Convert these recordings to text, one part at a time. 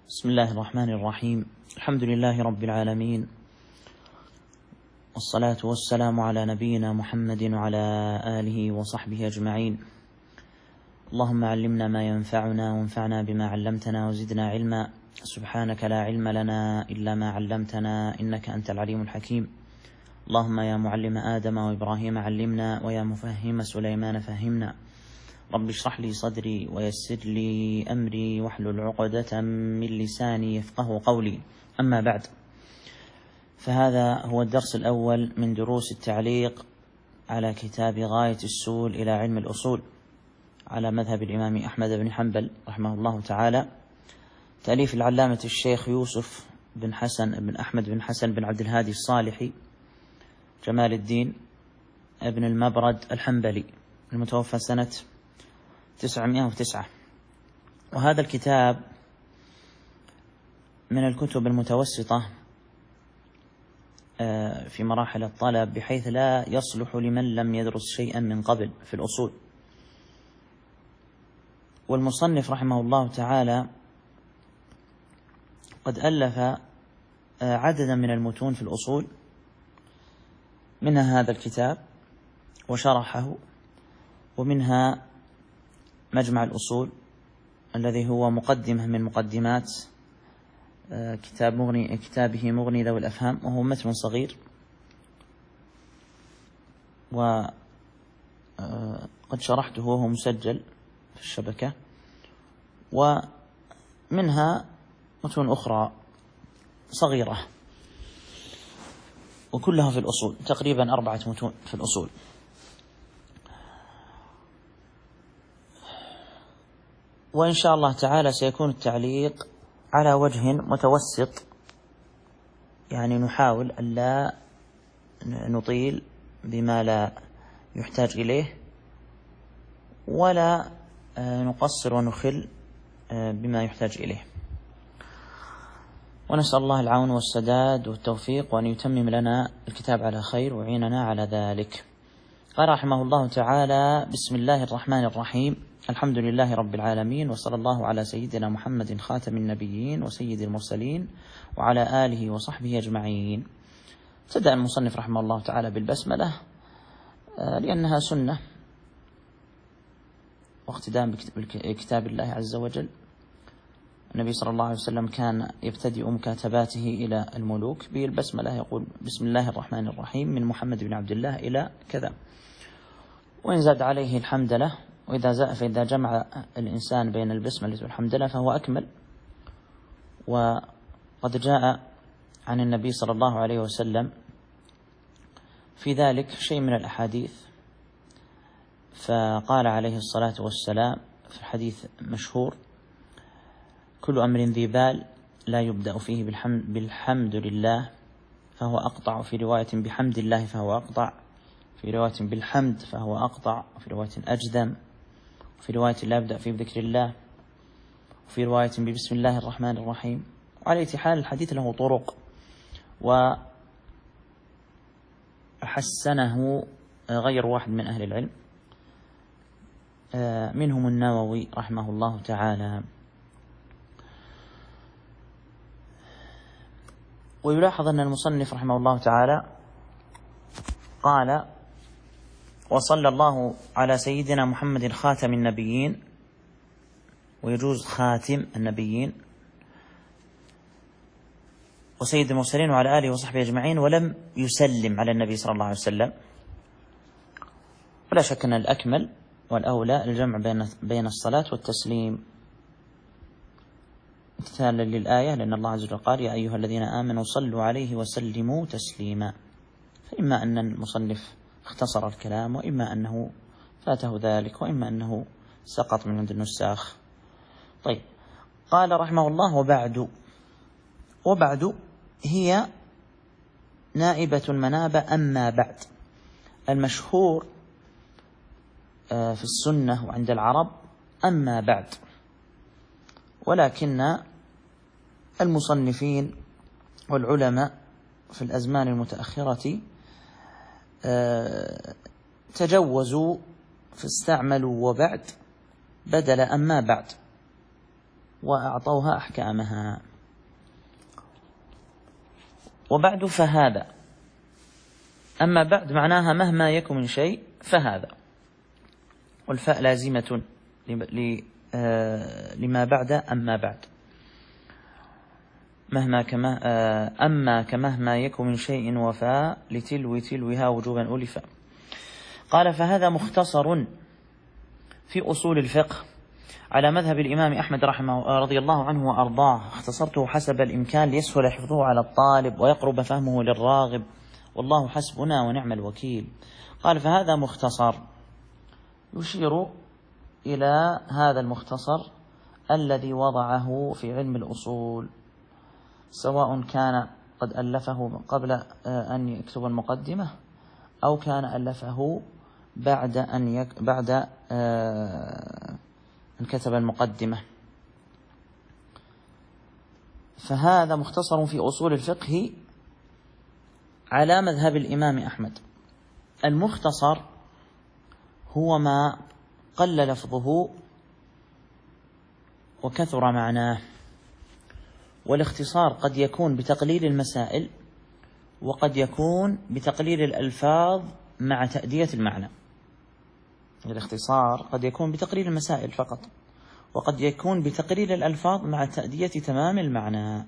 بسم الله الرحمن الرحيم. الحمد لله رب العالمين، والصلاة والسلام على نبينا محمد وعلى آله وصحبه أجمعين. اللهم علمنا ما ينفعنا وانفعنا بما علمتنا وزدنا علما. سبحانك لا علم لنا إلا ما علمتنا إنك أنت العليم الحكيم. اللهم يا معلم آدم وإبراهيم علمنا، ويا مفهم سليمان فهمنا. رب اشرح لي صدري ويسر لي أمري واحلل عقدة من لساني يفقه قولي. أما بعد، فهذا هو الدرس الأول من دروس التعليق على كتاب غاية السول إلى علم الأصول على مذهب الإمام أحمد بن حنبل رحمه الله تعالى، تأليف العلامة الشيخ يوسف بن حسن بن أحمد بن حسن بن عبد الهادي الصالحي جمال الدين ابن المبرد الحنبلي، المتوفى سنة 909. وهذا الكتاب من الكتب المتوسطة في مراحل الطلب، بحيث لا يصلح لمن لم يدرس شيئا من قبل في الأصول. والمصنف رحمه الله تعالى قد ألف عددا من المتون في الأصول، منها هذا الكتاب وشرحه، ومنها مجمع الأصول الذي هو مقدمة من مقدمات كتابه مغني ذوي الأفهام، وهو متن صغير، وقد شرحته وهو مسجل في الشبكة. ومنها متون أخرى صغيرة وكلها في الأصول، تقريبا 4 متون في الأصول. وإن شاء الله تعالى سيكون التعليق على وجه متوسط، يعني نحاول ألا نطيل بما لا يحتاج إليه، ولا نقصر ونخل بما يحتاج إليه. ونسأل الله العون والسداد والتوفيق، وأن يتمم لنا الكتاب على خير ويعيننا على ذلك. قال رحمه الله تعالى: بسم الله الرحمن الرحيم. الحمد لله رب العالمين، وصلى الله على سيدنا محمد خاتم النبيين وسيد المرسلين وعلى آله وصحبه أجمعين. ابتدأ المصنف رحمه الله تعالى بالبسملة لأنها سنة واقتداء بكتاب الله عز وجل. النبي صلى الله عليه وسلم كان يبتدئ مكاتباته إلى الملوك بالبسملة، يقول: بسم الله الرحمن الرحيم من محمد بن عبد الله إلى كذا. وإن زاد عليه الحمدلة، فإذا جمع الإنسان بين البسملة والحمدلة فهو أكمل. وقد جاء عن النبي صلى الله عليه وسلم في ذلك شيء من الأحاديث، فقال عليه الصلاة والسلام في الحديث مشهور: كل أمر ذي بال لا يبدأ فيه بالحمد لله فهو أقطع، في رواية بحمد الله فهو أقطع، في رواية بالحمد فهو أقطع، وفي رواية أجدم، وفي رواية لا يبدأ فيه بذكر الله، وفي رواية ببسم الله الرحمن الرحيم. وعلى أي حال الحديث له طرق، وحسنه غير واحد من أهل العلم، منهم النووي رحمه الله تعالى. ويلاحظ أن المصنف رحمه الله تعالى قال: وصلى الله على سيدنا محمد خاتم النبيين، ويجوز خاتم النبيين، وسيد المرسلين وعلى آله وصحبه أجمعين، ولم يسلم على النبي صلى الله عليه وسلم. ولا شك أن الأكمل والأولى الجمع بين الصلاة والتسليم، امتثالا للآية، لأن الله عز وجل قال: يا أيها الذين آمنوا صلوا عليه وسلموا تسليما. فإما أن المصنف اختصر الكلام، وإما أنه فاته ذلك، وإما أنه سقط من عند النساخ. طيب، قال رحمه الله: وبعد هي نائبة المنابة. أما بعد، المشهور في السنة وعند العرب أما بعد، ولكن المصنفين والعلماء في الأزمان المتأخرة تجوزوا فاستعملوا وبعد بدل أما بعد، وأعطوها أحكامها. وبعد فهذا، أما بعد معناها مهما يكن من شيء فهذا، والفاء لازمة لما بعد أما بعد، أما كمهما يكن من شيء وفاء لتلوها وجوبا ألفا. قال فهذا مختصر في أصول الفقه على مذهب الإمام أحمد رضي الله عنه وأرضاه، اختصرته حسب الإمكان ليسهل حفظه على الطالب ويقرب فهمه للراغب، والله حسبنا ونعم الوكيل. قال فهذا مختصر، يشير إلى هذا المختصر الذي وضعه في علم الأصول، سواء كان قد ألفه قبل أن يكتب المقدمة أو كان ألفه بعد أن كتب المقدمة. فهذا مختصر في أصول الفقه على مذهب الإمام أحمد. المختصر هو ما قل لفظه وكثر معناه، والاختصار قد يكون بتقليل المسائل وقد يكون بتقليل الألفاظ مع تأدية المعنى. الاختصار قد يكون بتقليل المسائل فقط، وقد يكون بتقليل الألفاظ مع تأدية تمام المعنى.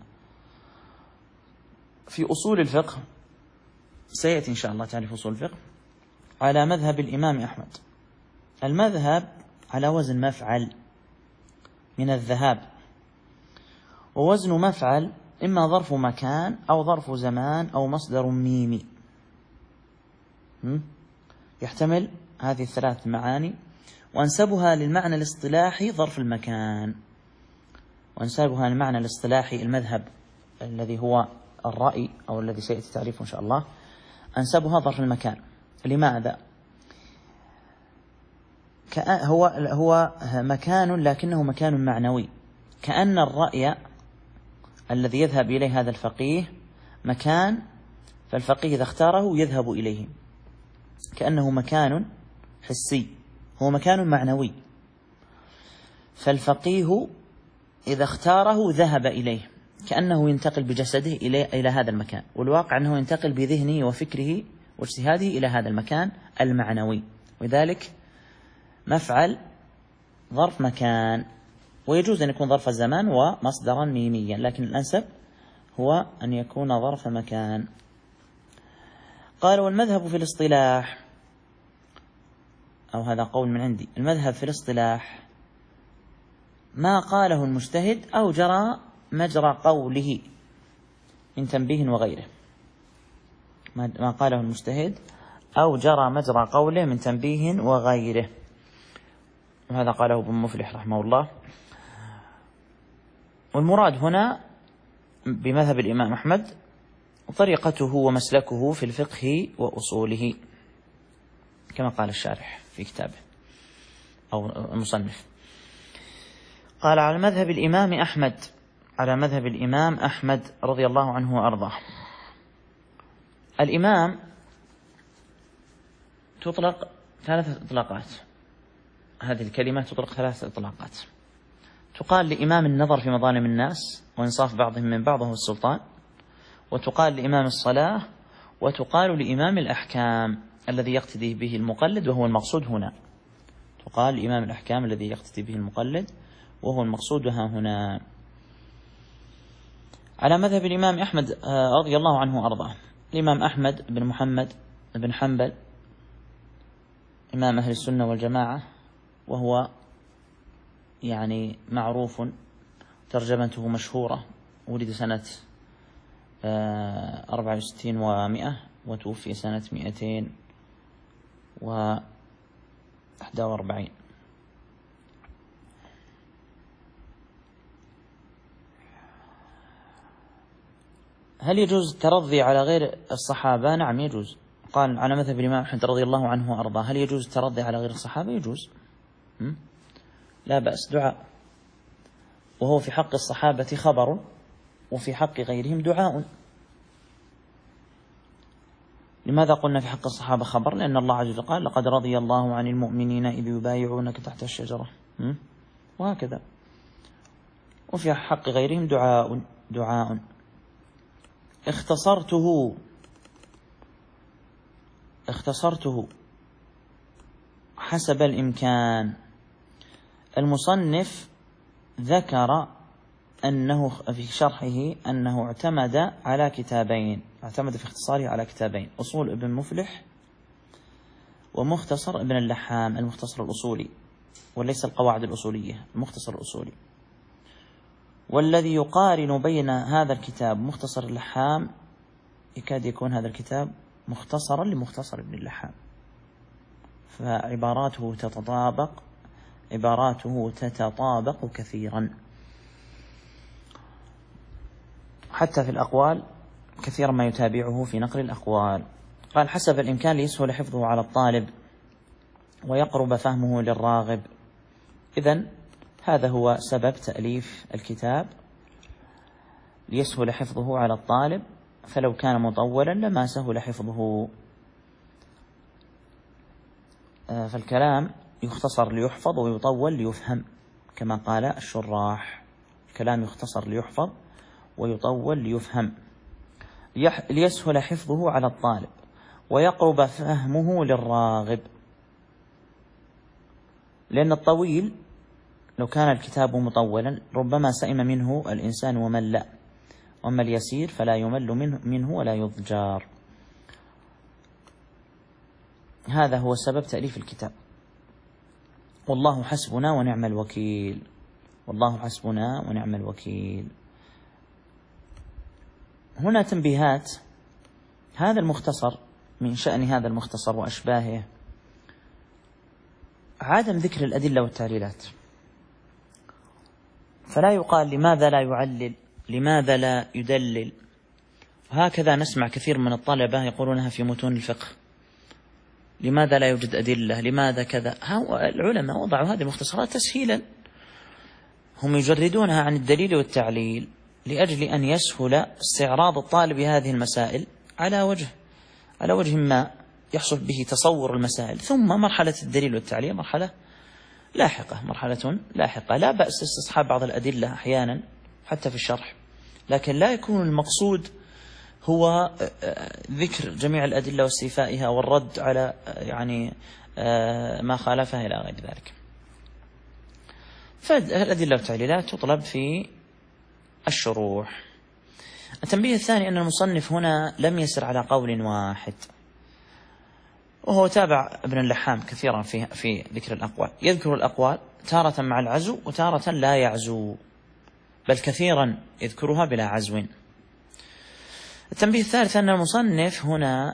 في أصول الفقه سيأتي إن شاء الله تعرف أصول الفقه على مذهب الإمام أحمد. المذهب على وزن مفعل من الذهاب، ووزن مفعل إما ظرف مكان أو ظرف زمان أو مصدر ميمي، يحتمل هذه الثلاث معاني. وأنسبها للمعنى الاصطلاحي ظرف المكان، وأنسبها للمعنى الاصطلاحي المذهب الذي هو الرأي أو الذي سيأتي تعريفه إن شاء الله، أنسبها ظرف المكان. لماذا؟ هو مكان لكنه مكان معنوي، كأن الرأي الذي يذهب إليه هذا الفقيه مكان، فالفقيه إذا اختاره يذهب إليه، كأنه مكان حسي، هو مكان معنوي، فالفقيه إذا اختاره ذهب إليه، كأنه ينتقل بجسده إلى هذا المكان، والواقع أنه ينتقل بذهنه وفكره واجتهاده إلى هذا المكان المعنوي. وذلك مفعل ظرف مكان، ويجوز أن يكون ظرف الزمان ومصدرا ميميا، لكن الأنسب هو أن يكون ظرف مكان. قال والمذهب في الاصطلاح، أو هذا قول من عندي، المذهب في الاصطلاح ما قاله المجتهد أو جرى مجرى قوله من تنبيه وغيره، ما قاله المجتهد أو جرى مجرى قوله من تنبيه وغيره، وهذا قاله ابن مفلح رحمه الله. والمراد هنا بمذهب الإمام أحمد طريقته ومسلكه في الفقه وأصوله، كما قال الشارح في كتابه أو المصنف. قال على مذهب الإمام أحمد، على مذهب الإمام أحمد رضي الله عنه وأرضاه. الإمام تطلق ثلاثة إطلاقات، هذه الكلمة تطلق ثلاثة إطلاقات. تقال لإمام النظر في مظالم الناس وإنصاف بعضهم من بعض وهو السلطان، وتقال لإمام الصلاة، وتقال لإمام الأحكام الذي يقتدي به المقلد وهو المقصود هنا. تقال لإمام الأحكام الذي يقتدي به المقلد وهو المقصود هنا. على مذهب الإمام أحمد رضي الله عنه وأرضاه، الإمام أحمد بن محمد بن حنبل إمام أهل السنة والجماعة، وهو يعني معروف، ترجمته مشهورة، ولد سنة 64 و100 وتوفي سنة 241. هل يجوز الترضي على غير الصحابة؟ نعم يجوز. قال على مذهب الإمام أحمد رضي الله عنه وأرضاه، هل يجوز الترضي على غير الصحابة؟ يجوز، لا بأس، دعاء، وهو في حق الصحابة خبر وفي حق غيرهم دعاء. لماذا قلنا في حق الصحابة خبر؟ لأن الله عز وجل قال لقد رضي الله عن المؤمنين إذ يبايعونك تحت الشجرة، وهكذا. وفي حق غيرهم دعاء. اختصرته حسب الإمكان. المصنف ذكر أنه في شرحه أنه اعتمد في اختصاره على كتابين: أصول ابن مفلح ومختصر ابن اللحام، المختصر الأصولي وليس القواعد الأصولية، المختصر الأصولي. والذي يقارن بين هذا الكتاب مختصر اللحام يكاد يكون هذا الكتاب مختصرا لمختصر ابن اللحام، فعباراته تتطابق كثيرا، حتى في الأقوال كثيرا ما يتابعه في نقل الأقوال. قال: حسب الإمكان ليسهل حفظه على الطالب ويقرب فهمه للراغب. إذن هذا هو سبب تأليف الكتاب، ليسهل حفظه على الطالب، فلو كان مطولا لما سهل حفظه. فالكلام يختصر ليحفظ ويطول ليفهم، كما قال الشراح: الكلام يختصر ليحفظ ويطول ليفهم، ليسهل حفظه على الطالب ويقرب فهمه للراغب. لأن الطويل لو كان الكتاب مطولا ربما سئم منه الإنسان ومل، وأما اليسير فلا يمل منه ولا يضجر. هذا هو سبب تأليف الكتاب. والله حسبنا ونعم الوكيل. والله حسبنا ونعم الوكيل. هنا تنبيهات. هذا المختصر، من شأن هذا المختصر وأشباهه عدم ذكر الأدلة والتعليلات، فلا يقال لماذا لا يعلل، لماذا لا يدلل. وهكذا نسمع كثير من الطلبة يقولونها في متون الفقه: لماذا لا يوجد أدلة، لماذا كذا. العلماء وضعوا هذه المختصرات تسهيلا، هم يجردونها عن الدليل والتعليل لأجل أن يسهل استعراض الطالب هذه المسائل على وجه ما يحصل به تصور المسائل، ثم مرحلة الدليل والتعليل مرحلة لاحقة. لا بأس استصحاب بعض الأدلة أحيانا حتى في الشرح، لكن لا يكون المقصود هو ذكر جميع الأدلة واستيفائها والرد على ما خالفها إلى غير ذلك. فالأدلة والتعليلات تطلب في الشروح. التنبيه الثاني أن المصنف هنا لم يسر على قول واحد، وهو تابع ابن اللحام كثيرا في ذكر الأقوال. يذكر الأقوال تارة مع العزو وتارة لا يعزو، بل كثيرا يذكرها بلا عزو. التنبيه الثالث أن المصنف هنا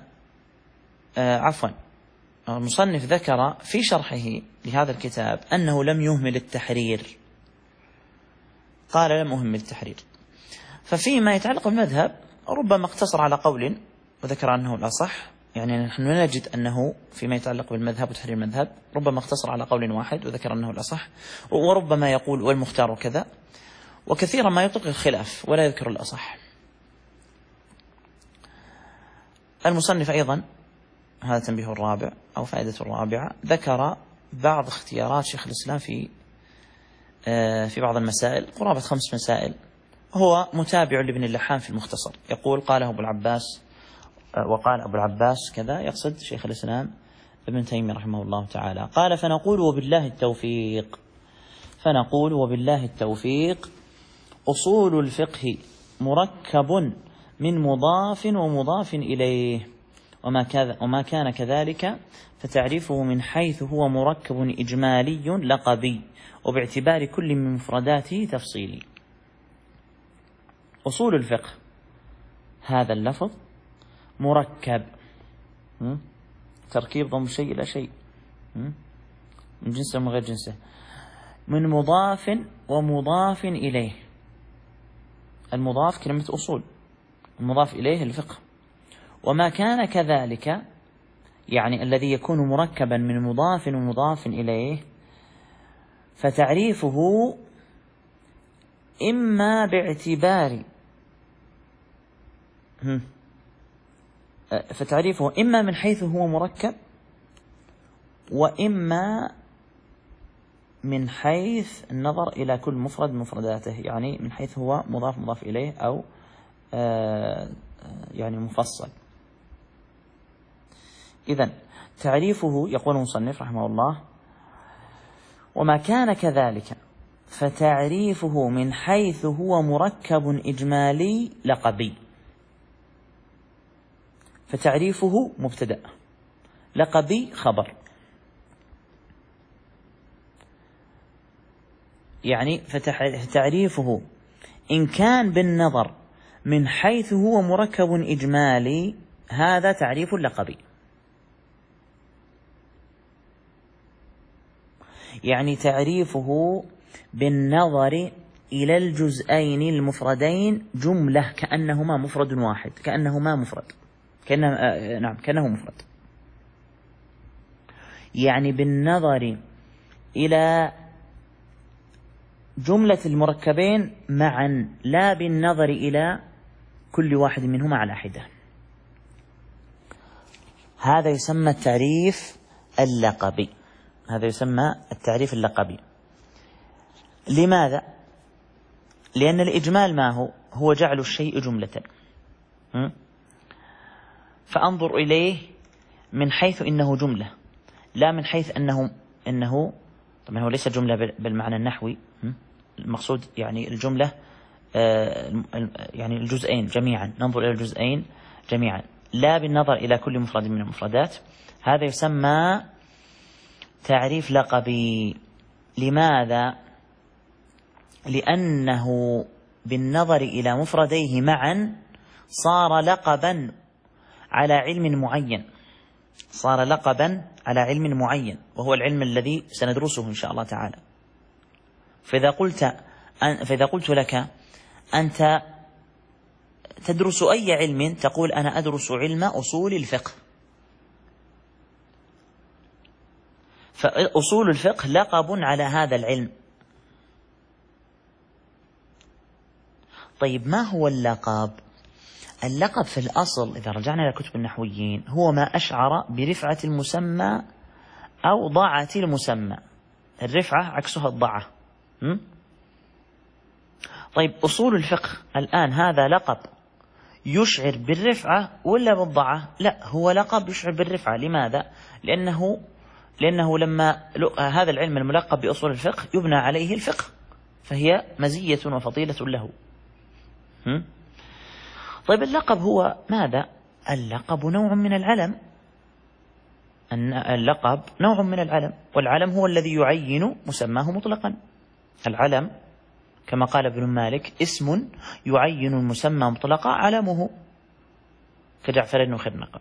المصنف ذكر في شرحه لهذا الكتاب أنه لم يهمل التحرير. قال: لم أهمل التحرير. ففيما يتعلق بالمذهب ربما اقتصر على قول وذكر أنه الأصح، يعني نحن نجد أنه فيما يتعلق بالمذهب وتحرير المذهب ربما اقتصر على قول واحد وذكر أنه الأصح، وربما يقول والمختار كذا، وكثيرا ما يطلق الخلاف ولا يذكر الأصح. المصنف أيضا، هذا تنبيه الرابع أو فائدة الرابعة، ذكر بعض اختيارات شيخ الإسلام في بعض المسائل، قرابة 5 مسائل، هو متابع لابن اللحام في المختصر. يقول: قاله أبو العباس وقال أبو العباس كذا، يقصد شيخ الإسلام ابن تيمية رحمه الله تعالى. قال: فنقول وبالله التوفيق أصول الفقه مركب من مضاف ومضاف إليه، وما كان كذلك فتعريفه من حيث هو مركب إجمالي لقبي، وباعتبار كل من مفرداته تفصيلي. أصول الفقه هذا اللفظ مركب، تركيب ضم شيء إلى شيء، من جنسه ومن غير جنسه، من مضاف ومضاف إليه. المضاف كلمة أصول، المضاف إليه الفقه. وما كان كذلك يعني الذي يكون مركبا من مضاف ومضاف إليه، فتعريفه إما باعتبار من حيث هو مركب، وإما من حيث النظر إلى كل مفرد من مفرداته، يعني من حيث هو مضاف إليه أو يعني مفصل. إذن تعريفه يقول المصنف رحمه الله: وما كان كذلك فتعريفه من حيث هو مركب إجمالي لقبي. فتعريفه مبتدأ، لقبي خبر. يعني فتعريفه إن كان بالنظر من حيث هو مركب إجمالي، هذا تعريف لقبي. يعني تعريفه بالنظر إلى الجزئين المفردين جملة كأنهما مفرد واحد، كأنه مفرد. يعني بالنظر إلى جملة المركبين معا، لا بالنظر إلى كل واحد منهما على حدة. هذا يسمى التعريف اللقبي. لماذا؟ لأن الإجمال ما هو جعل الشيء جملة، فأنظر إليه من حيث إنه جملة، لا من حيث أنه طبعا هو ليس جملة بالمعنى النحوي، المقصود يعني الجملة يعني الجزئين جميعا، ننظر إلى الجزئين جميعا لا بالنظر إلى كل مفرد من المفردات. هذا يسمى تعريف لقبي. لماذا؟ لأنه بالنظر إلى مفرديه معا صار لقبا على علم معين، وهو العلم الذي سندرسه إن شاء الله تعالى. فإذا قلت لك أنت تدرس أي علم، تقول أنا أدرس علم أصول الفقه، فأصول الفقه لقب على هذا العلم. طيب ما هو اللقب؟ اللقب في الأصل إذا رجعنا إلى كتب النحويين هو ما أشعر برفعة المسمى أو ضاعة المسمى. الرفعة عكسها الضاعة. طيب أصول الفقه الآن هذا لقب يشعر بالرفعة ولا بالضاعة؟ لا، هو لقب يشعر بالرفعة. لماذا؟ لأنه لما هذا العلم الملقب بأصول الفقه يبنى عليه الفقه، فهي مزية وفضيلة له. طيب اللقب هو ماذا؟ اللقب نوع من العلم. اللقب نوع من العلم، والعلم هو الذي يعين مسماه مطلقا. العلم كما قال ابن مالك: اسم يعين المسمى مطلقا علمه، كجعفر بن خرنقة.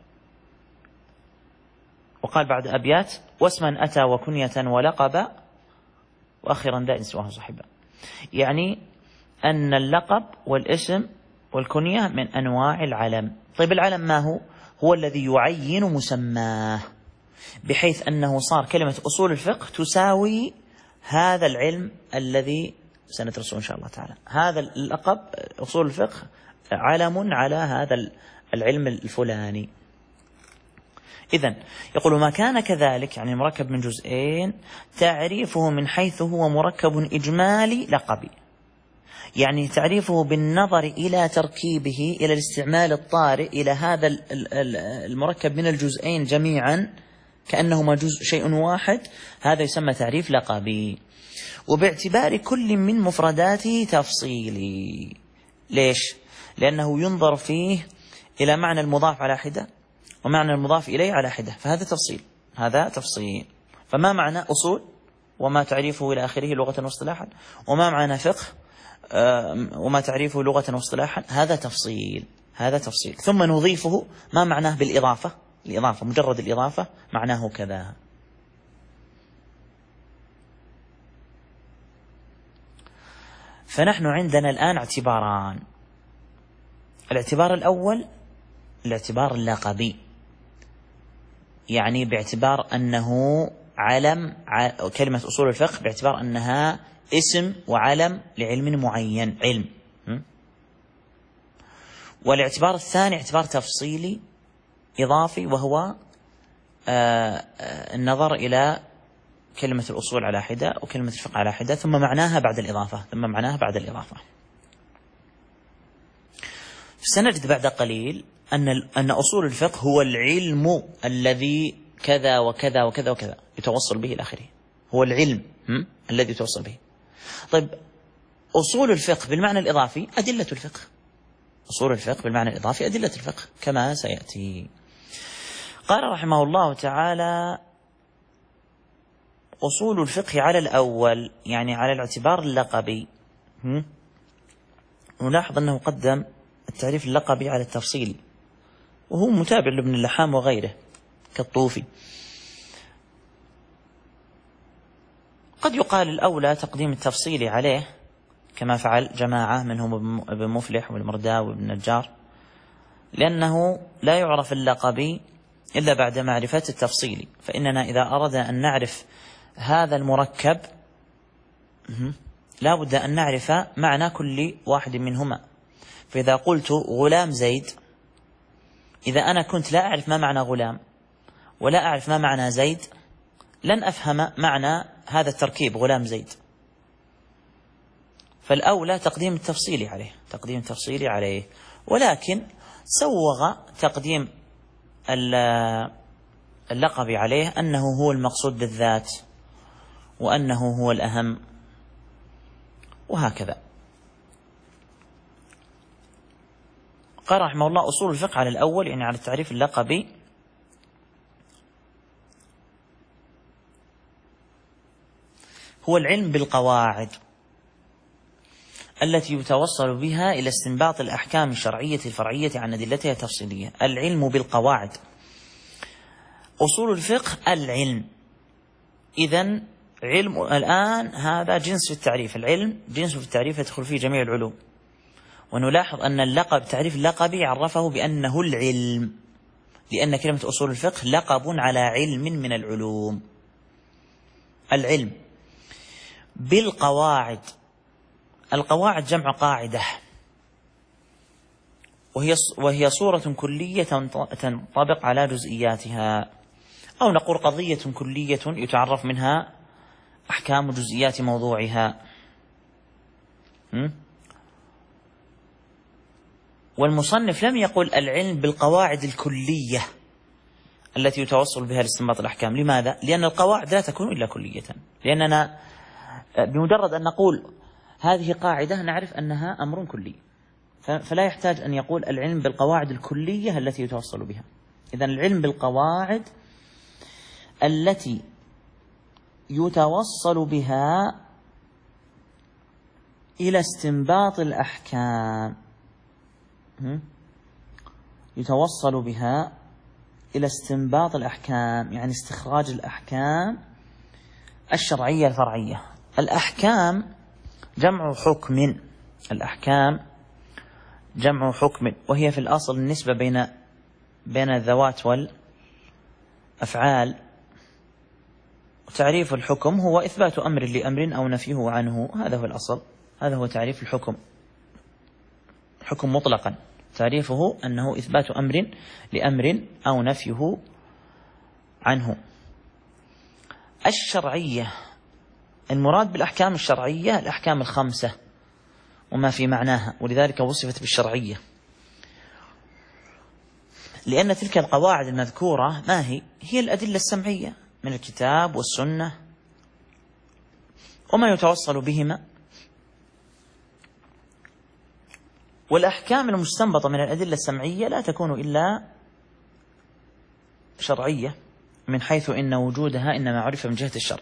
وقال بعد أبيات: واسما أتى وكنية ولقب وأخيرا داء سواه صحبا. يعني أن اللقب والاسم والكنية من أنواع العلم. طيب العلم ما هو؟ هو الذي يعين مسماه، بحيث أنه صار كلمة أصول الفقه تساوي هذا العلم الذي سندرسه إن شاء الله تعالى. هذا اللقب أصول الفقه علم على هذا العلم الفلاني. إذن يقول: ما كان كذلك، يعني مركب من جزئين، تعريفه من حيث هو مركب إجمالي لقبي. يعني تعريفه بالنظر إلى تركيبه، إلى الاستعمال الطارئ إلى هذا المركب من الجزئين جميعا كأنهما شيء واحد، هذا يسمى تعريف لقبي. وباعتبار كل من مفرداته تفصيلي. ليش؟ لأنه ينظر فيه إلى معنى المضاف على حدة ومعنى المضاف إليه على حدة، فهذا تفصيل. فما معنى أصول وما تعريفه إلى آخره لغة واصطلاحا، وما معنى فقه وما تعريفه لغة واصطلاحا، هذا تفصيل. ثم نضيفه ما معناه بالإضافة، مجرد الإضافة معناه كذا. فنحن عندنا الآن اعتباران. الاعتبار الأول الاعتبار اللقبي، يعني باعتبار أنه علم، كلمة أصول الفقه باعتبار أنها اسم وعلم لعلم معين، علم. والاعتبار الثاني اعتبار تفصيلي إضافي، وهو النظر إلى كلمة الأصول على حدة وكلمة الفقه على حدة، ثم معناها بعد الإضافة. سنجد بعد قليل أن أصول الفقه هو العلم الذي كذا وكذا وكذا وكذا يتوصل به إلى آخره، هو العلم الذي يتوصل به. طيب، أصول الفقه بالمعنى الإضافي أدلة الفقه، أصول الفقه بالمعنى الإضافي أدلة الفقه كما سيأتي. قال رحمه الله تعالى: أصول الفقه على الأول، يعني على الاعتبار اللقبي. نلاحظ أنه قدم التعريف اللقبي على التفصيلي، وهو متابع لابن اللحام وغيره كالطوفي. قد يقال الأولى تقديم التفصيلي عليه كما فعل جماعة منهم ابن مفلح والمرداوي وابن النجار، لأنه لا يعرف اللقبي إلا بعد معرفة التفصيلي. فإننا إذا أردنا أن نعرف هذا المركب لا بد أن نعرف معنى كل واحد منهما. فإذا قلت غلام زيد، إذا أنا كنت لا أعرف ما معنى غلام ولا أعرف ما معنى زيد، لن أفهم معنى هذا التركيب غلام زيد. فالأولى تقديم التفصيلي عليه، ولكن سوغ تقديم اللقب عليه أنه هو المقصود بالذات وأنه هو الأهم، وهكذا. قال رحمه الله: أصول الفقه على الأول، يعني على التعريف اللقبي، هو العلم بالقواعد التي يتوصل بها إلى استنباط الأحكام الشرعية الفرعية عن أدلتها التفصيلية. العلم بالقواعد، أصول الفقه العلم. إذن علم الآن هذا جنس في التعريف، العلم جنس في التعريف يدخل فيه جميع العلوم. ونلاحظ أن اللقب، تعريف اللقبي عرفه بأنه العلم، لأن كلمة أصول الفقه لقب على علم من العلوم. العلم بالقواعد، القواعد جمع قاعدة، وهي صورة كلية تنطبق على جزئياتها، أو نقول قضية كلية يتعرف منها أحكام جزئيات موضوعها. والمصنف لم يقل العلم بالقواعد الكلية التي يتوصل بها لاستنباط الأحكام. لماذا؟ لأن القواعد لا تكون إلا كلية، لأننا بمجرد أن نقول هذه قاعدة نعرف أنها أمر كلي، فلا يحتاج أن يقول العلم بالقواعد الكلية التي يتوصل بها. إذن العلم بالقواعد التي يتوصل بها إلى استنباط الأحكام، يتوصل بها إلى استنباط الأحكام، يعني استخراج الأحكام الشرعية الفرعية. الأحكام جمع حكم، الأحكام جمع حكم، وهي في الأصل النسبة بين الذوات والأفعال. تعريف الحكم هو إثبات أمر لأمر أو نفيه عنه، هذا هو الأصل، هذا هو تعريف الحكم. حكم مطلقا تعريفه أنه إثبات أمر لأمر أو نفيه عنه. الشرعية، المراد بالأحكام الشرعية الأحكام الخمسة وما في معناها، ولذلك وصفت بالشرعية، لأن تلك القواعد المذكورة ما هي الأدلة السمعية من الكتاب والسنة وما يتوصل بهما. والأحكام المستنبطة من الأدلة السمعية لا تكون إلا شرعية، من حيث إن وجودها إنما عرف من جهة الشرع.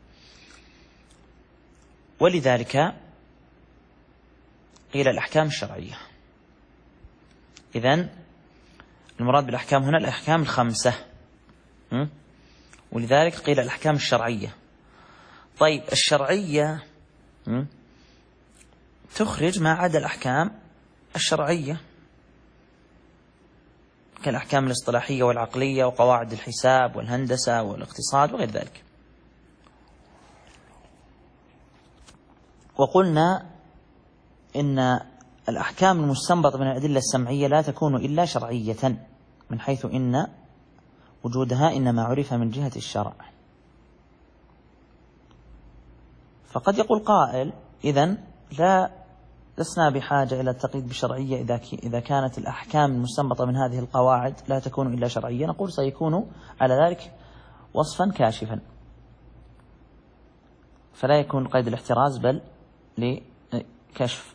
ولذلك قيل الأحكام الشرعية. إذن المراد بالأحكام هنا الأحكام الخمسة، ولذلك قيل الأحكام الشرعية. طيب، الشرعية تخرج ما عدا الأحكام الشرعية كالأحكام الاصطلاحية والعقلية وقواعد الحساب والهندسة والاقتصاد وغير ذلك. وقلنا إن الأحكام المستنبطة من الأدلة السمعية لا تكون إلا شرعية، من حيث إن وجودها إنما عرف من جهة الشرع. فقد يقول قائل إذن لسنا بحاجة إلى التقييد بالشرعية إذا كانت الأحكام المستنبطة من هذه القواعد لا تكون إلا شرعية. نقول سيكون على ذلك وصفا كاشفا، فلا يكون قيد الاحتراز بل لكشف.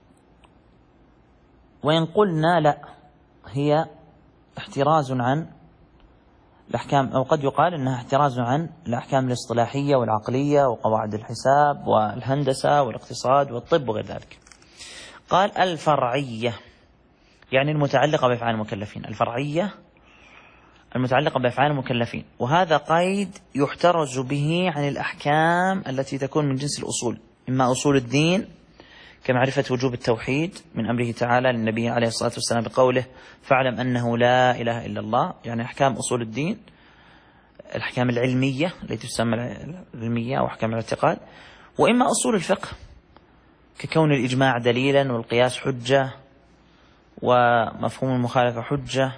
وإن قلنا لا، هي احتراز عن الأحكام، أو قد يقال أنها احتراز عن الأحكام الاصطلاحية والعقلية وقواعد الحساب والهندسة والاقتصاد والطب وغير ذلك. قال الفرعية يعني المتعلقة بأفعال المكلفين، الفرعية المتعلقة بأفعال المكلفين، وهذا قيد يحترز به عن الأحكام التي تكون من جنس الأصول، إما أصول الدين كمعرفة وجوب التوحيد من أمره تعالى للنبي عليه الصلاة والسلام بقوله فاعلم أنه لا إله إلا الله، يعني أحكام أصول الدين، الأحكام العلمية التي تسمى العلمية أو أحكام الاعتقاد، وإما أصول الفقه ككون الإجماع دليلا والقياس حجة ومفهوم المخالفة حجة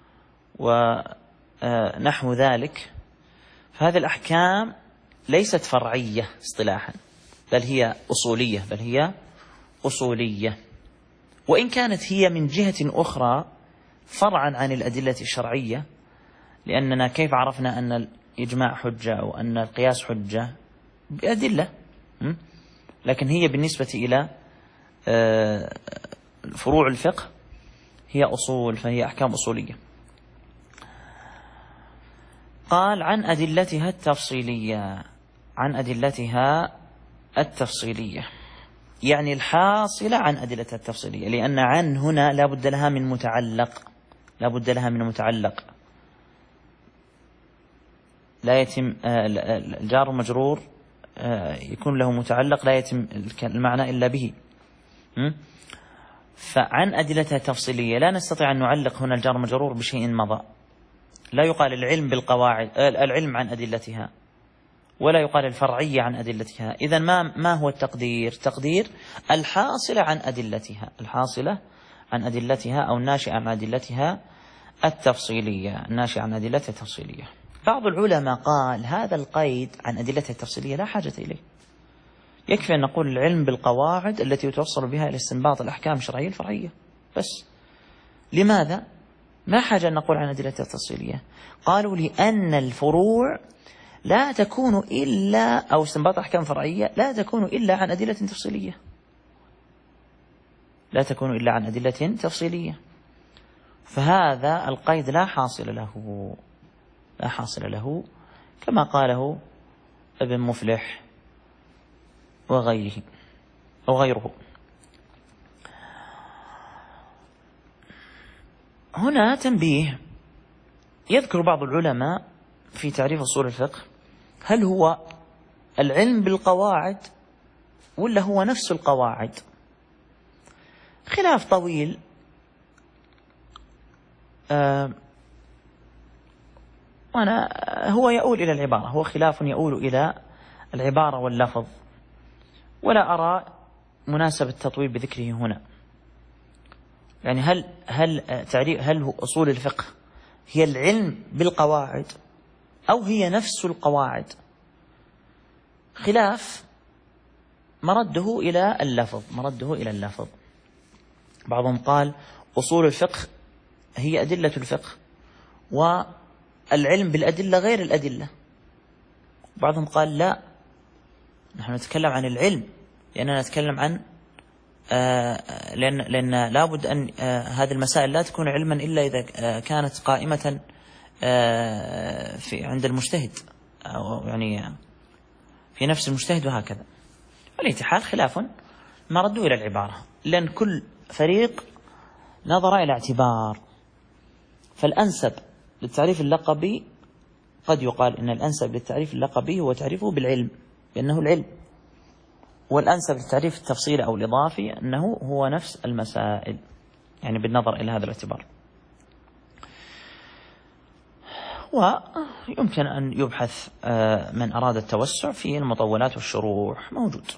ونحو ذلك. فهذه الأحكام ليست فرعية اصطلاحا بل هي أصولية، وإن كانت هي من جهة أخرى فرعا عن الأدلة الشرعية، لأننا كيف عرفنا أن الإجماع حجة أو أن القياس حجة؟ بأدلة، لكن هي بالنسبة إلى فروع الفقه هي أصول، فهي أحكام أصولية. قال عن أدلتها التفصيلية، يعني الحاصلة عن أدلتها التفصيلية، لأن عن هنا لا بد لها من متعلق، لا يتم الجار ومجرور يكون له متعلق لا يتم المعنى إلا به. فعن أدلتها التفصيلية لا نستطيع أن نعلق هنا الجار ومجرور بشيء مضى، لا يقال العلم بالقواعد العلم عن أدلتها، ولا يقال الفرعية عن أدلتها. إذن ما هو التقدير؟ تقدير الحاصلة عن أدلتها أو الناشئة عن أدلتها التفصيلية، بعض العلماء قال هذا القيد عن أدلتها التفصيلية لا حاجة إليه، يكفي أن نقول العلم بالقواعد التي يتوصل بها إلى استنباط الأحكام الشرعية الفرعية بس. لماذا؟ ما حاجة أن نقول عن أدلتها التفصيلية؟ قالوا لأن الفروع لا تكون إلا أو استنباط أحكام فرعية لا تكون إلا عن أدلة تفصيلية، فهذا القيد لا حاصل له كما قاله ابن مفلح وغيره. هنا تنبيه، يذكر بعض العلماء في تعريف أصول الفقه هل هو العلم بالقواعد ولا هو نفس القواعد؟ خلاف طويل، هو يؤول إلى العبارة، هو خلاف يؤول إلى العبارة واللفظ، ولا أرى مناسبة التطويل بذكره هنا. يعني هل هو أصول الفقه هي العلم بالقواعد أو هي نفس القواعد؟ خلاف مرده إلى اللفظ. بعضهم قال أصول الفقه هي أدلة الفقه والعلم بالأدلة غير الأدلة. بعضهم قال لا، نحن نتكلم عن العلم لأننا نتكلم عن لأن لابد أن هذه المسائل لا تكون علما إلا إذا كانت قائمة عند المجتهد أو يعني في نفس المجتهد وهكذا. والاتحاد خلاف ما ردوا إلى العبارة، لأن كل فريق نظر إلى اعتبار. فالأنسب للتعريف اللقبي قد يقال إن الأنسب للتعريف اللقبي هو تعريفه بالعلم لأنه العلم، والأنسب للتعريف التفصيلي أو الإضافي أنه هو نفس المسائل، يعني بالنظر إلى هذا الاعتبار. ويمكن أن يبحث من أراد التوسع في المطولات والشروح موجود.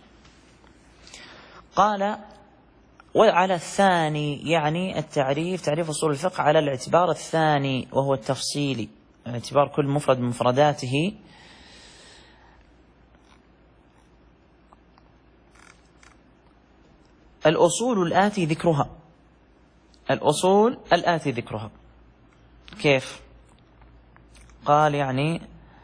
قال وعلى الثاني، يعني تعريف أصول الفقه على الاعتبار الثاني وهو التفصيلي، اعتبار كل مفرد من مفرداته الأصول الآتي ذكرها. الأصول الآتي ذكرها كيف؟ قال يعني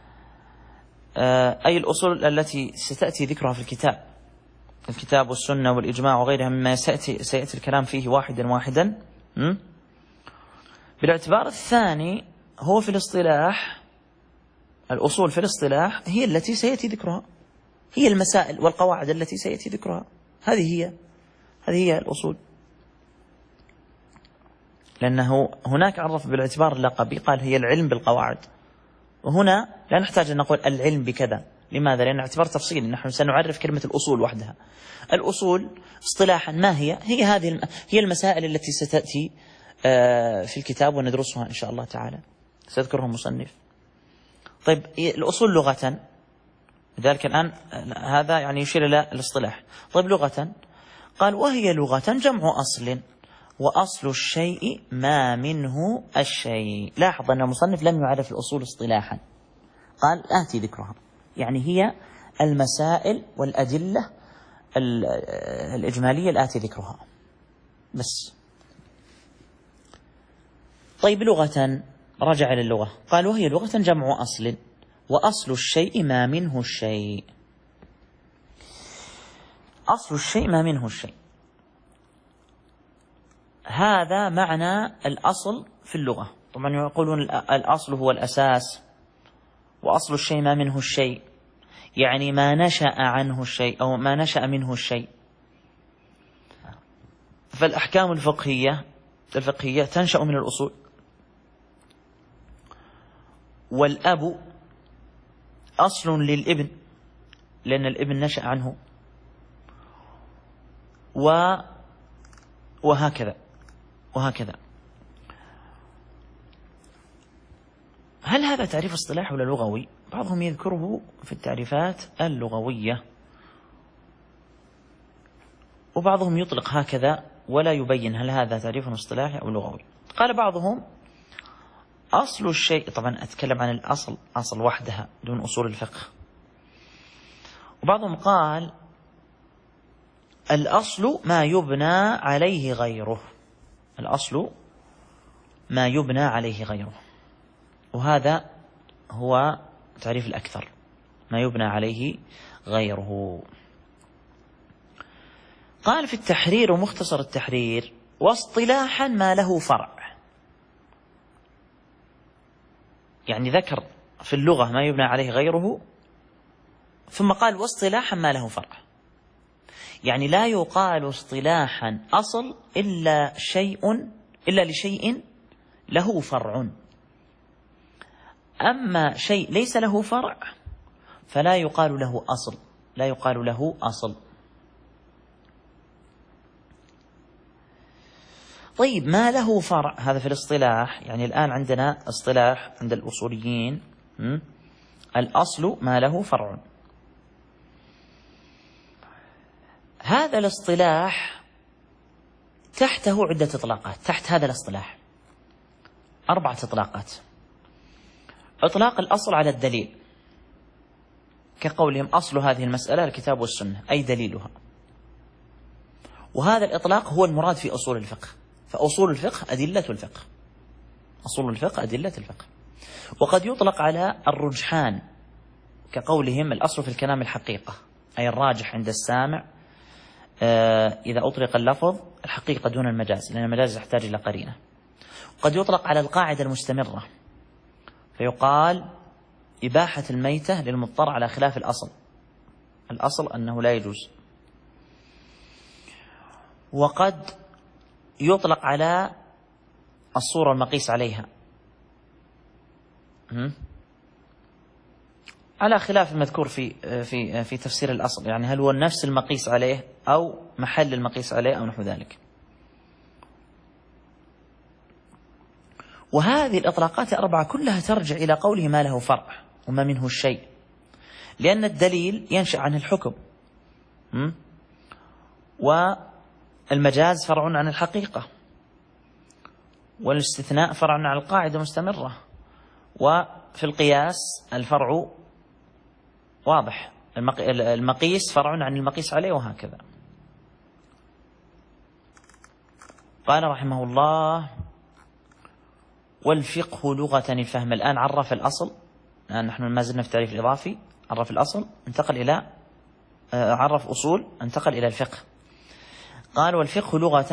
أي الأصول التي ستأتي ذكرها في الكتاب والسنة والإجماع وغيرها مما سيأتي الكلام فيه واحدا واحدا. بالاعتبار الثاني هو في الاصطلاح، الأصول في الاصطلاح هي التي سيأتي ذكرها، هي المسائل والقواعد التي سيأتي ذكرها، هذه هي الأصول. لأنه هناك عرف بالاعتبار اللقبي قال هي العلم بالقواعد، وهنا لا نحتاج أن نقول العلم بكذا. لماذا؟ لأن اعتبار تفصيلي، نحن سنعرف كلمة الأصول وحدها. الأصول اصطلاحا ما هي هذه هي المسائل التي ستأتي في الكتاب وندرسها إن شاء الله تعالى، سيذكرها المصنف. طيب الأصول لغة، لذلك الآن هذا يعني يشير إلى الاصطلاح. طيب لغة قال وهي لغة جمع أصل، وأصل الشيء ما منه الشيء. لاحظ أن المصنف لم يعرف الأصول اصطلاحا، قال آتي ذكرها، يعني هي المسائل والأدلة الإجمالية الآتي ذكرها بس. طيب لغة، رجع للغة قال وهي لغة جمع أصل، وأصل الشيء ما منه الشيء. أصل الشيء ما منه الشيء، هذا معنى الأصل في اللغة. طبعا يقولون الأصل هو الأساس، وأصل الشيء ما منه الشيء، يعني ما نشأ عنه الشيء أو ما نشأ منه الشيء. فالأحكام الفقهية تنشأ من الأصول. والأب أصل للابن لأن الابن نشأ عنه، وهكذا. هل هذا تعريف اصطلاحي ولا لغوي؟ بعضهم يذكره في التعريفات اللغوية، وبعضهم يطلق هكذا ولا يبين هل هذا تعريف اصطلاحي أو لغوي. قال بعضهم أصل الشيء، طبعا أتكلم عن الأصل، أصل وحدها دون أصول الفقه. وبعضهم قال الأصل ما يبنى عليه غيره، الأصل ما يبنى عليه غيره، وهذا هو تعريف الأكثر، ما يبنى عليه غيره. قال في التحرير ومختصر التحرير واصطلاحا ما له فرع، يعني ذكر في اللغة ما يبنى عليه غيره، ثم قال واصطلاحا ما له فرع، يعني لا يقال اصطلاحا أصل إلا لشيء له فرع، أما شيء ليس له فرع فلا يقال له أصل، لا يقال له أصل. طيب ما له فرع هذا في الاصطلاح، يعني الآن عندنا اصطلاح عند الأصوليين الأصل ما له فرع. هذا الاصطلاح تحته عدة إطلاقات، تحت هذا الاصطلاح 4 إطلاقات. إطلاق الأصل على الدليل، كقولهم أصل هذه المسألة الكتاب والسنة أي دليلها، وهذا الإطلاق هو المراد في أصول الفقه، فأصول الفقه أدلة الفقه، أصول الفقه أدلة الفقه. وقد يطلق على الرجحان، كقولهم الأصل في الكلام الحقيقة أي الراجح عند السامع إذا أطلق اللفظ الحقيقة دون المجاز، لأن المجاز يحتاج إلى قرينة. قد يطلق على القاعدة المستمرة، فيقال إباحة الميتة للمضطر على خلاف الأصل، الأصل أنه لا يجوز. وقد يطلق على الصورة المقيس عليها على خلاف المذكور في تفسير الأصل، يعني هل هو نفس المقيس عليه أو محل المقيس عليه أو نحو ذلك. وهذه الإطلاقات 4 كلها ترجع إلى قوله ما له فرع وما منه الشيء، لأن الدليل ينشأ عنه الحكم، والمجاز فرع عن الحقيقة، والاستثناء فرع عن القاعدة المستمرة، وفي القياس الفرع واضح، المقيس فرع عن المقيس عليه، وهكذا. قال رحمه الله: والفقه لغة الفهم. الآن عرف الأصل، الآن نحن ما زلنا في التعريف الإضافي، عرف الأصل انتقل إلى عرف أصول انتقل إلى الفقه. قال: والفقه لغة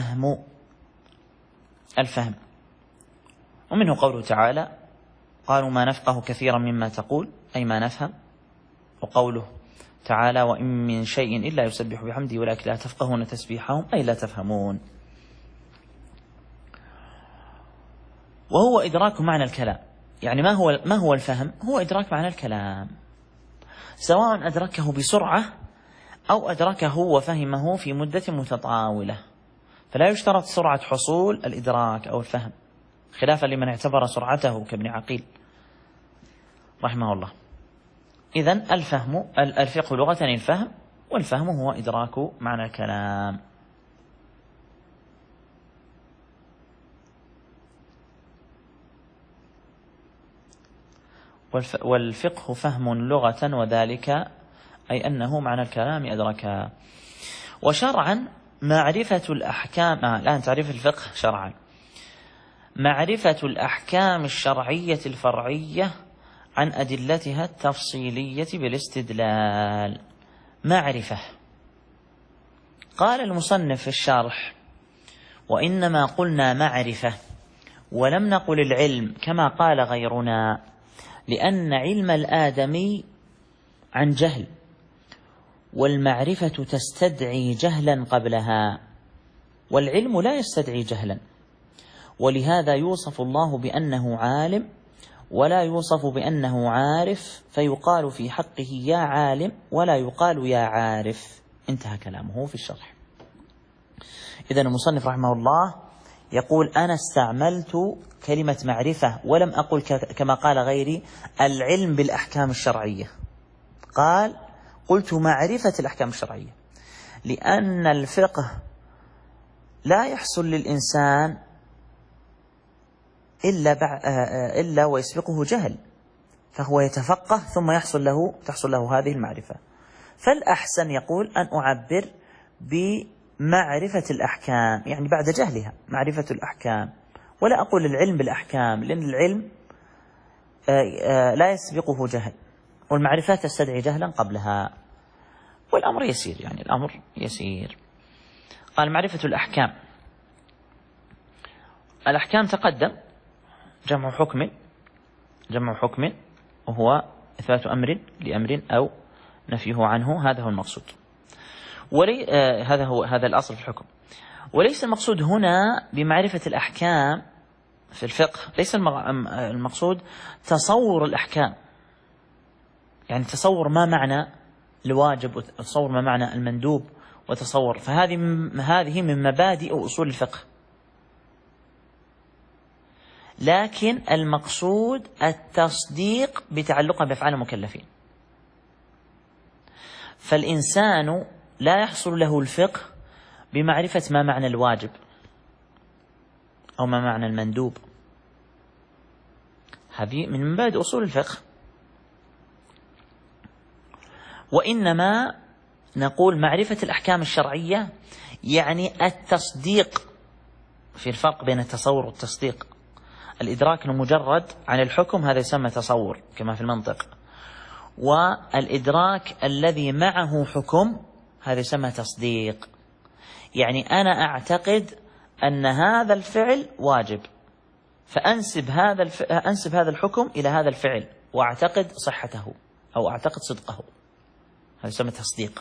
الفهم. ومنه قوله تعالى: قالوا ما نفقه كثيرا مما تقول، أي ما نفهم. وقوله تعالى: وإن من شيء إلا يسبح بحمده ولكن لا تفقهون تسبيحهم، أي لا تفهمون. وهو إدراك معنى الكلام. يعني ما هو الفهم؟ هو إدراك معنى الكلام، سواء أدركه بسرعة أو أدركه وفهمه في مدة متطاولة. فلا يشترط سرعة حصول الإدراك أو الفهم، خلافا لمن اعتبر سرعته كابن عقيل رحمه الله. إذن الفقه لغة الفهم، والفهم هو إدراك معنى الكلام. والفقه فهم لغة، وذلك أي أنه معنى الكلام أدركا. وشرعا معرفة الأحكام. الآن تعريف الفقه شرعا: معرفة الأحكام الشرعية الفرعية عن أدلتها التفصيلية بالاستدلال. معرفة. قال المصنف في الشرح: وإنما قلنا معرفة ولم نقل العلم كما قال غيرنا، لأن علم الآدمي عن جهل، والمعرفة تستدعي جهلا قبلها، والعلم لا يستدعي جهلا. ولهذا يوصف الله بأنه عالم ولا يوصف بأنه عارف، فيقال في حقه يا عالم ولا يقال يا عارف. انتهى كلامه في الشرح. إذن المصنف رحمه الله يقول: أنا استعملت كلمة معرفة ولم أقل كما قال غيري العلم بالأحكام الشرعية. قلت معرفة الأحكام الشرعية، لأن الفقه لا يحصل للإنسان إلا ويسبقه جهل، فهو يتفقه ثم تحصل له هذه المعرفة. فالأحسن يقول أن أعبر بمعرفة الأحكام، يعني بعد جهلها معرفة الأحكام، ولا أقول العلم بالأحكام، لأن العلم لا يسبقه جهل، والمعرفة تستدعي جهلا قبلها، والأمر يسير، يعني الأمر يسير. قال: معرفة الأحكام. الأحكام تقدم جمع حكم، وهو إثبات أمر لأمر أو نفيه عنه، هذا هو المقصود. هذا الأصل في الحكم. وليس المقصود هنا بمعرفة الأحكام في الفقه، ليس المقصود تصور الأحكام، يعني تصور ما معنى الواجب وتصور ما معنى المندوب وتصور، فهذه من مبادئ أصول الفقه. لكن المقصود التصديق بتعلقها بأفعال المكلفين. فالإنسان لا يحصل له الفقه بمعرفة ما معنى الواجب أو ما معنى المندوب، هذه من مبادئ أصول الفقه. وإنما نقول معرفة الأحكام الشرعية يعني التصديق. في الفرق بين التصور والتصديق. الإدراك المجرد عن الحكم هذا يسمى تصور كما في المنطق، والإدراك الذي معه حكم هذا يسمى تصديق. يعني أنا أعتقد أن هذا الفعل واجب، فأنسب هذا الحكم إلى هذا الفعل وأعتقد صحته أو أعتقد صدقه، هذا يسمى تصديق.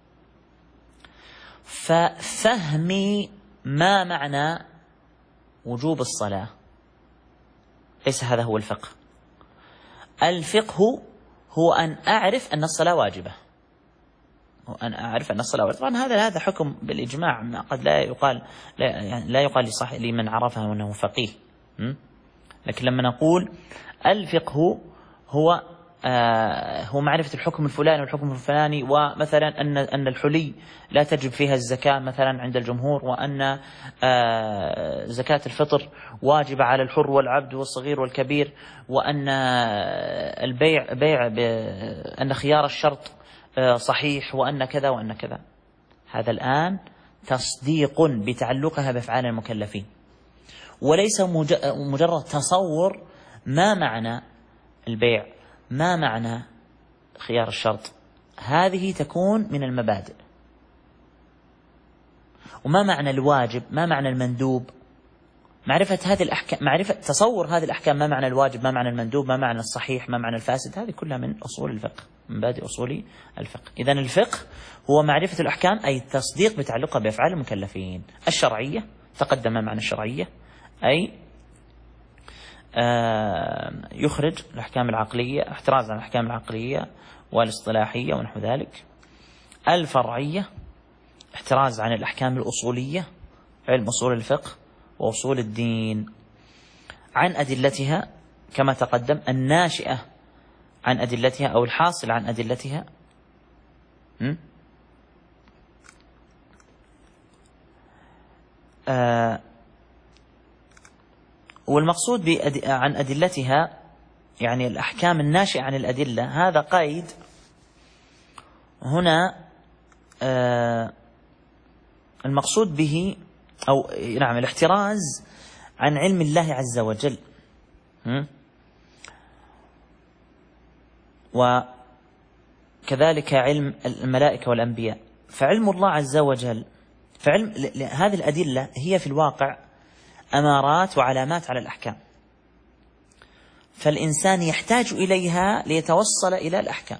ففهمي ما معنى وجوب الصلاة ليس هذا هو الفقه. الفقه هو أن أعرف أن الصلاة واجبة، وأن أعرف أن الصلاة واجبة. طبعا هذا حكم بالإجماع، قد لا يقال لمن عرفه أنه فقيه. لكن لما نقول الفقه هو معرفة الحكم الفلاني والحكم الفلاني، ومثلا أن الحلي لا تجب فيها الزكاة مثلا عند الجمهور، وأن زكاة الفطر واجبة على الحر والعبد والصغير والكبير، وأن البيع أن خيار الشرط صحيح، وأن كذا وأن كذا. هذا الآن تصديق بتعلقها بأفعال المكلفين، وليس مجرد تصور ما معنى البيع، ما معنى خيار الشرط. هذه تكون من المبادئ. وما معنى الواجب، ما معنى المندوب، معرفة هذه الأحكام، معرفة تصور هذه الأحكام، ما معنى الواجب، ما معنى المندوب، ما معنى الصحيح، ما معنى الفاسد، هذه كلها من أصول الفقه، من مبادئ أصول الفقه. إذن الفقه هو معرفة الأحكام، أي التصديق بتعلقها بأفعال المكلفين. الشرعية تقدم معنى الشرعية، أي يخرج الأحكام العقلية، احتراز عن الأحكام العقلية والاصطلاحية ونحو ذلك. الفرعية احتراز عن الأحكام الأصولية، علم أصول الفقه وأصول الدين، عن أدلتها كما تقدم، الناشئة عن أدلتها أو الحاصل عن أدلتها. والمقصود عن أدلتها يعني الأحكام الناشئة عن الأدلة. هذا قيد هنا المقصود به أو نعم الاحتراز عن علم الله عز وجل، وكذلك علم الملائكة والأنبياء. فعلم الله عز وجل، فعلم هذه الأدلة هي في الواقع أمارات وعلامات على الأحكام، فالإنسان يحتاج إليها ليتوصل إلى الأحكام،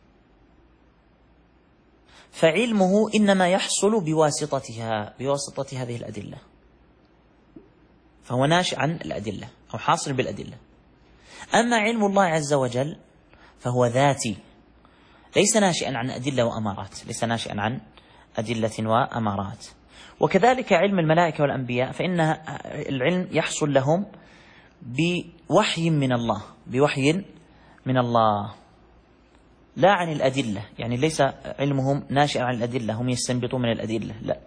فعلمه إنما يحصل بواسطة هذه الأدلة، فهو ناشئ عن الأدلة أو حاصل بالأدلة. أما علم الله عز وجل فهو ذاتي، ليس ناشئا عن أدلة وأمارات، ليس ناشئا عن أدلة وأمارات. وكذلك علم الملائكة والأنبياء، فإن العلم يحصل لهم بوحي من الله، بوحي من الله لا عن الأدلة، يعني ليس علمهم ناشئ عن الأدلة، هم يستنبطون من الأدلة، لا.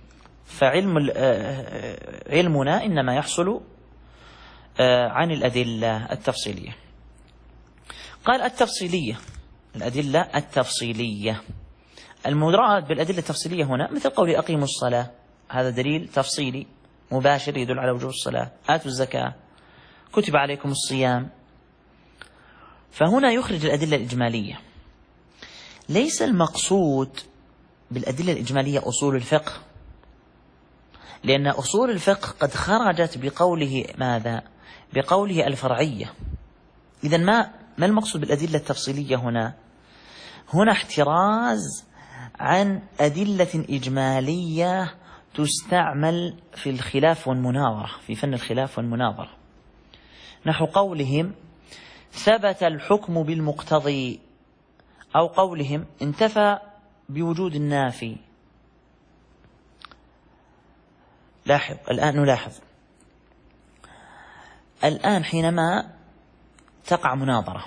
علمنا إنما يحصل عن الأدلة التفصيلية. قال التفصيلية، الأدلة التفصيلية. المراد بالأدلة التفصيلية هنا مثل قول أقيموا الصلاة، هذا دليل تفصيلي مباشر يدل على وجوب الصلاة. آتوا الزكاة، كتب عليكم الصيام. فهنا يخرج الأدلة الإجمالية. ليس المقصود بالأدلة الإجمالية أصول الفقه، لأن أصول الفقه قد خرجت بقوله ماذا؟ بقوله الفرعية. إذن ما المقصود بالأدلة التفصيلية هنا؟ هنا احتراز عن أدلة إجمالية تستعمل في الخلاف والمناظرة، في فن الخلاف والمناظرة، نحو قولهم ثبت الحكم بالمقتضي، أو قولهم انتفى بوجود النافي. لاحظ الآن، نلاحظ الآن حينما تقع مناظرة،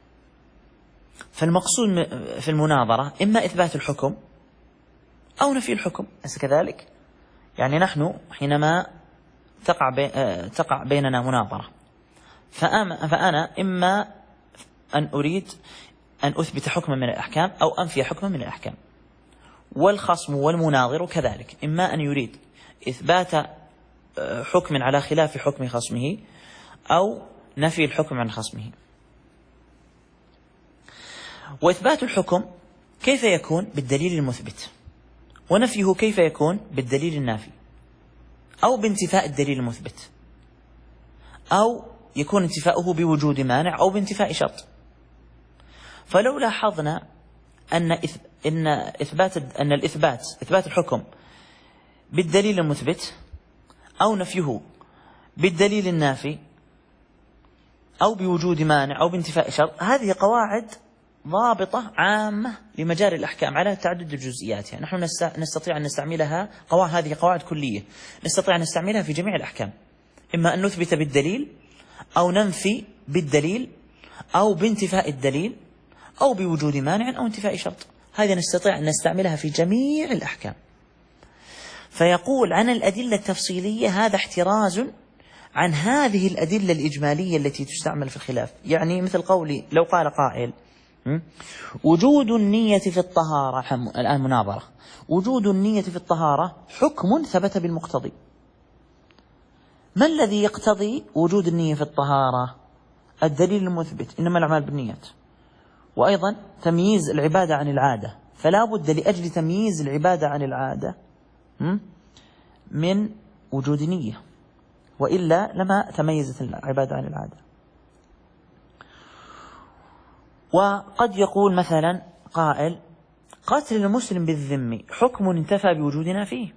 فالمقصود في المناظرة إما إثبات الحكم أو نفي الحكم، أليس كذلك؟ يعني نحن حينما تقع بيننا مناظرة، فأنا إما أن أريد أن أثبت حكما من الأحكام أو أنفي حكما من الأحكام، والخصم والمناظر كذلك، إما أن يريد إثبات حكم على خلاف حكم خصمه أو نفي الحكم عن خصمه. وإثبات الحكم كيف يكون؟ بالدليل المثبت، ونفيه كيف يكون؟ بالدليل النافي، أو بانتفاء الدليل المثبت، أو يكون انتفاؤه بوجود مانع أو بانتفاء شرط. فلو لاحظنا أن إثبات الحكم بالدليل المثبت أو نفيه بالدليل النافي أو بوجود مانع أو بانتفاء شرط، هذه قواعد ضابطة عامة لمجال الأحكام على تعدد جزئياتها. نحن نستطيع أن نستعملها، هذه قواعد كلية نستطيع أن نستعملها في جميع الأحكام، إما أن نثبت بالدليل أو ننفي بالدليل أو بانتفاء الدليل أو بوجود مانع أو انتفاء شرط. هذه نستطيع أن نستعملها في جميع الأحكام. فيقول عن الأدلة التفصيلية هذا احتراز عن هذه الأدلة الإجمالية التي تستعمل في الخلاف. يعني مثل قولي، لو قال قائل وجود النية في الطهارة، الآن مناظرة، وجود النية في الطهارة حكم ثبت بالمقتضي. ما الذي يقتضي وجود النية في الطهارة؟ الدليل المثبت إنما الأعمال بالنيات، وأيضا تمييز العبادة عن العادة، فلا بد لأجل تمييز العبادة عن العادة من وجود نية، وإلا لما تميزت العبادة عن العادة. وقد يقول مثلا قائل: قتل المسلم بالذم حكم انتفى بوجودنا فيه.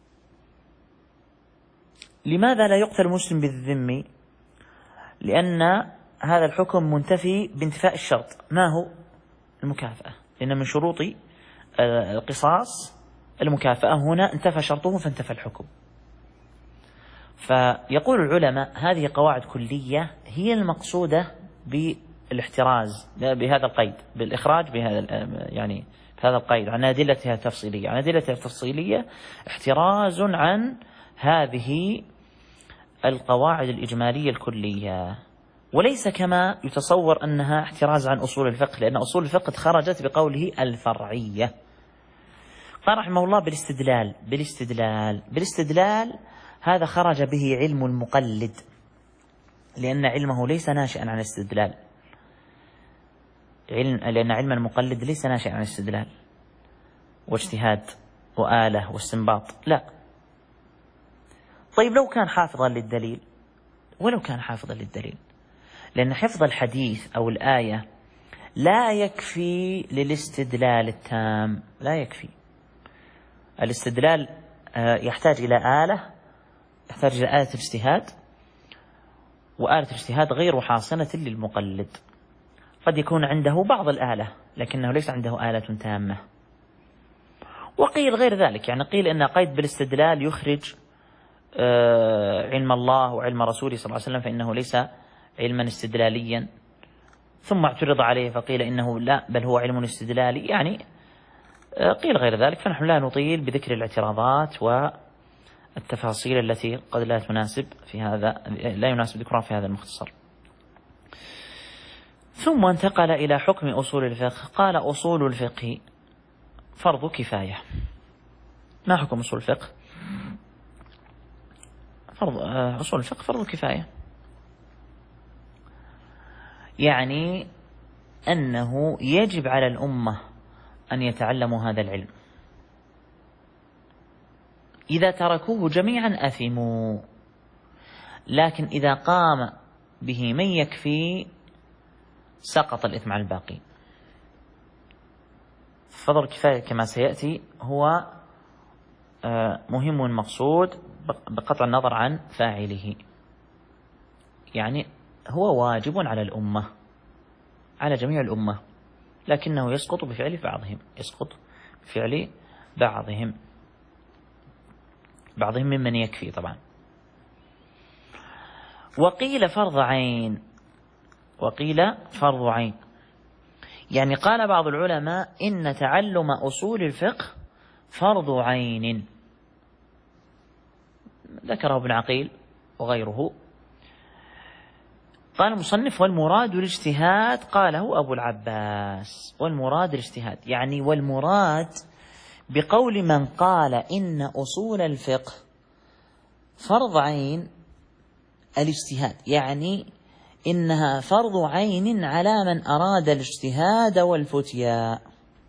لماذا لا يقتل المسلم بالذم؟ لأن هذا الحكم منتفي بانتفاء الشرط. ما هو؟ المكافأة، لأن من شروط القصاص المكافأة، هنا انتفى شرطه فانتفى الحكم. فيقول العلماء هذه قواعد كلية هي المقصودة بالاحتراز بهذا القيد، بالإخراج بهذا يعني بهذا القيد عن أدلتها التفصيلية. عن أدلتها التفصيلية احتراز عن هذه القواعد الإجمالية الكلية، وليس كما يتصور أنها احتراز عن أصول الفقه، لأن أصول الفقه خرجت بقوله الفرعية. قال رحمه الله: بالاستدلال هذا خرج به علم المقلد، لأن علمه ليس ناشئا عن الاستدلال، لأن علم المقلد ليس ناشئا عن الاستدلال واجتهاد وآلة واستنباط، لا. طيب لو كان حافظا للدليل، ولو كان حافظا للدليل، لأن حفظ الحديث أو الآية لا يكفي للاستدلال التام، لا يكفي. الاستدلال يحتاج إلى آلة، يحتاج إلى آلة الاجتهاد، وآلة الاجتهاد غير حاصنة للمقلد. قد يكون عنده بعض الآلة لكنه ليس عنده آلة تامة. وقيل غير ذلك، يعني قيل إن قيد بالاستدلال يخرج علم الله وعلم رسوله صلى الله عليه وسلم، فإنه ليس علما استدلاليا. ثم اعترض عليه فقيل إنه لا، بل هو علم استدلالي، يعني قيل غير ذلك. فنحن لا نطيل بذكر الاعتراضات والتفاصيل التي قد لا تناسب في هذا، لا يناسب ذكرها في هذا المختصر. ثم انتقل إلى حكم أصول الفقه. قال: أصول الفقه فرض كفاية. ما حكم أصول الفقه؟ أصول الفقه فرض كفاية، يعني أنه يجب على الأمة أن يتعلموا هذا العلم، إذا تركوه جميعا أثموا، لكن إذا قام به من يكفي سقط الإثم عن الباقي. فرض الكفاية كما سيأتي هو مهم مقصود بقطع النظر عن فاعله، يعني هو واجب على الأمة، على جميع الأمة، لكنه يسقط بفعل بعضهم، يسقط بفعل بعضهم ممن يكفي طبعا. وقيل فرض عين، وقيل فرض عين، يعني قال بعض العلماء إن تعلم أصول الفقه فرض عين، ذكره ابن عقيل وغيره. قال المصنف: والمراد الاجتهاد، قاله أبو العباس، والمراد الاجتهاد، يعني والمراد بقول من قال إن أصول الفقه فرض عين الاجتهاد، يعني إنها فرض عين على من أراد الاجتهاد والفتيا،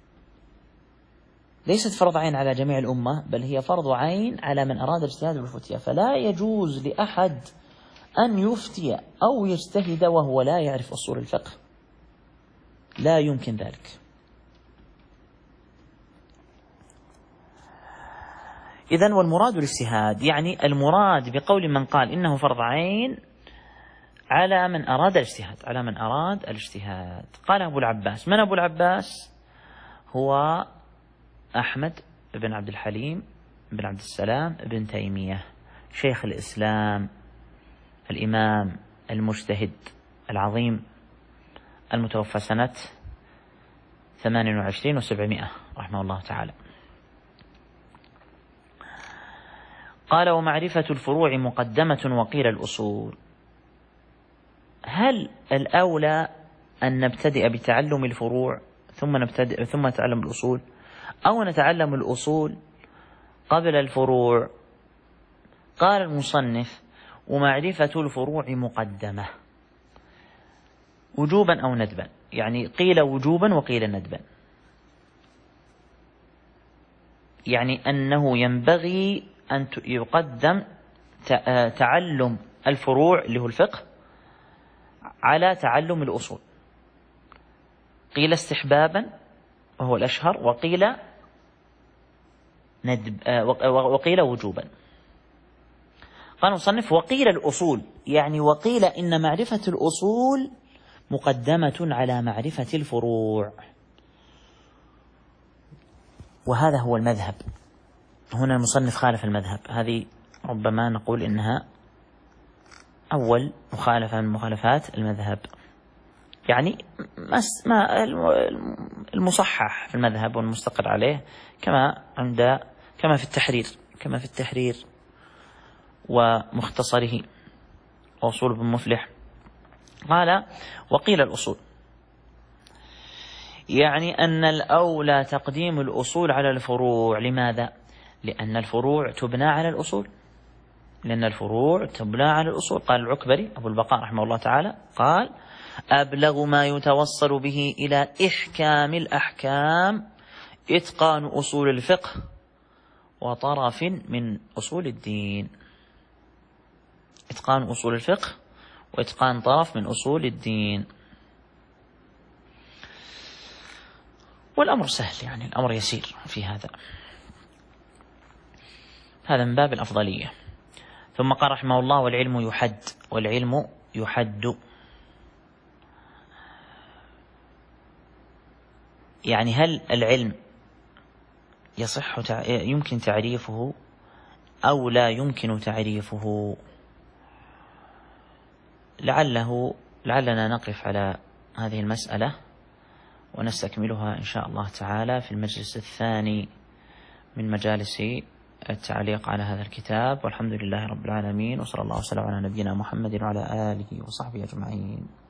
ليست فرض عين على جميع الأمة، بل هي فرض عين على من أراد الاجتهاد والفتيا. فلا يجوز لأحد أن يفتي أو يجتهد وهو لا يعرف أصول الفقه، لا يمكن ذلك. إذن والمراد الاجتهاد، يعني المراد بقول من قال إنه فرض عين على من أراد الاجتهاد، على من أراد الاجتهاد. قال أبو العباس. من أبو العباس؟ هو أحمد بن عبد الحليم بن عبد السلام بن تيمية، شيخ الإسلام، الإمام المجتهد العظيم، المتوفى سنة 28 و700 رحمه الله تعالى. قال: ومعرفة الفروع مقدمة، وقيل الأصول. هل الأولى أن نبتدئ بتعلم الفروع ثم نتعلم الأصول، أو نتعلم الأصول قبل الفروع؟ قال المصنف: ومعرفة الفروع مقدمة وجوبا أو ندبا، يعني قيل وجوبا وقيل ندبا، يعني أنه ينبغي أن يقدم تعلم الفروع اللي هو الفقه على تعلم الأصول. قيل استحبابا وهو الأشهر، وقيل وجوبا. قال المصنف: وقيل الأصول، يعني وقيل إن معرفة الأصول مقدمة على معرفة الفروع، وهذا هو المذهب. هنا المصنف خالف المذهب، هذه ربما نقول إنها أول مخالفة من مخالفات المذهب، يعني ما المصحح في المذهب والمستقر عليه، كما في التحرير ومختصره وأصول ابن مفلح. قال: وقيل الأصول، يعني أن الأولى تقديم الأصول على الفروع. لماذا؟ لأن الفروع تبنى على الأصول. قال العكبري أبو البقاء رحمه الله تعالى، قال: أبلغ ما يتوصل به إلى إحكام الأحكام إتقان أصول الفقه وطرف من أصول الدين. إتقان أصول الفقه وإتقان طرف من أصول الدين. والأمر سهل، يعني الأمر يسير في هذا من باب الأفضلية. ثم قال رحمه الله: والعلم يحد، يعني هل العلم يمكن تعريفه أو لا يمكن تعريفه؟ لعلنا نقف على هذه المسألة ونستكملها إن شاء الله تعالى في المجلس الثاني من مجالس التعليق على هذا الكتاب. والحمد لله رب العالمين، وصلى الله وسلم على نبينا محمد وعلى آله وصحبه أجمعين.